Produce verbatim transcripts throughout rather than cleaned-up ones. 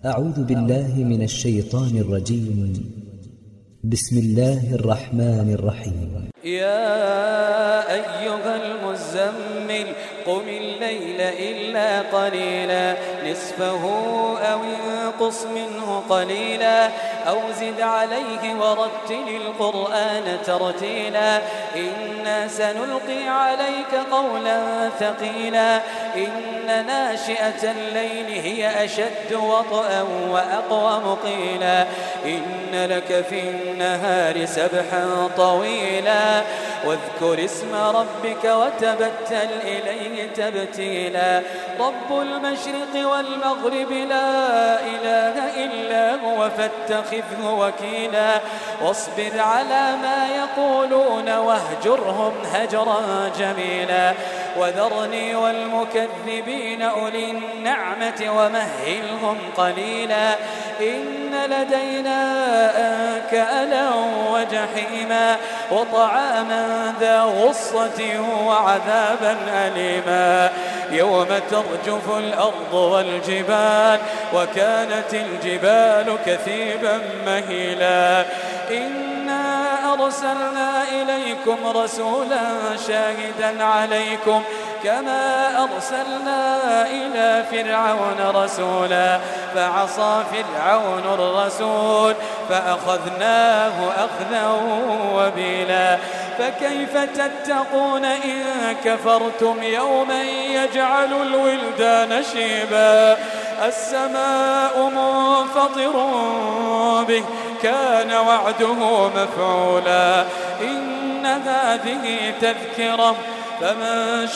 أعوذ بالله من الشيطان الرجيم. بسم الله الرحمن الرحيم. يا أيها المزمل قم الليل إلا قليلا نصفه أو انقص منه قليلا أو زد عليه ورتل القرآن ترتيلا إنا سنلقي عليك قولا ثقيلا إن ناشئة الليل هي أشد وطئا وأقوم قيلا إن لك في النهار سبحا طويلا واذكر اسم ربك وتبتل إليه تبتيلا رب المشرق والمغرب لا إله إلا هو فاتخذه وكيلا واصبر على ما يقولون واهجرهم هجرا جميلا وذرني والمكذبين أولي النعمة ومهلهم قليلا إن لدينا أنكالا وجحيما وطعاما ذا غصة وعذابا أليما يوم ترجف الأرض والجبال وكانت الجبال كثيبا مهيلا إنا أرسلنا إليكم رسولا شاهدا عليكم كما أرسلنا إلى فرعون رسولا فعصى فرعون الرسول فأخذناه أخذا وبيلا فكيف تتقون إن كفرتم يوما يجعل الولدان شيبا السماء منفطر به كان وعده مفعولا إن هذه تذكرة فمن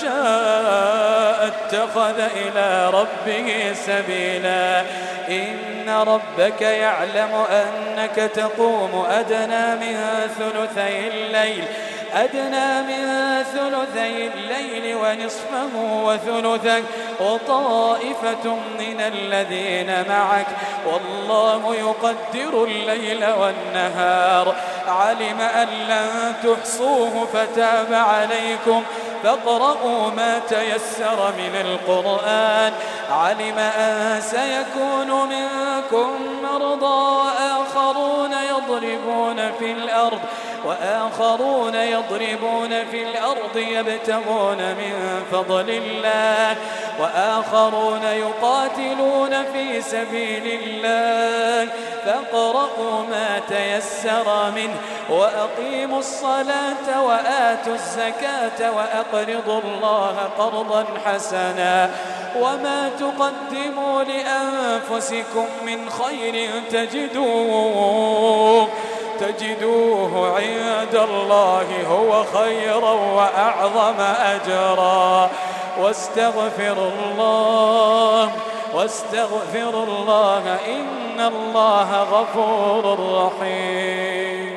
شاء اتخذ إلى ربه سبيلا إن ربك يعلم أنك تقوم أدنى من ثلثي الليل أدنى من ثلثي الليل ونصفه وثلثه وطائفة من الذين معك والله يقدر الليل والنهار علم أن لن تحصوه فتاب عليكم فاقرؤوا ما تيسر من القرآن علم أن سيكون منكم مرضى آخرون يضربون في الأرض وآخرون يضربون في الأرض يبتغون من فضل الله وآخرون يقاتلون في سبيل الله فاقرؤوا ما تيسر منه وأقيموا الصلاة وآتوا الزكاة وأقرضوا الله قرضا حسنا وما تقدموا لأنفسكم من خير تجدوه تجدوه عند الله هو خيرا وأعظم أجرا واستغفر الله واستغفر الله إن الله غفور رحيم.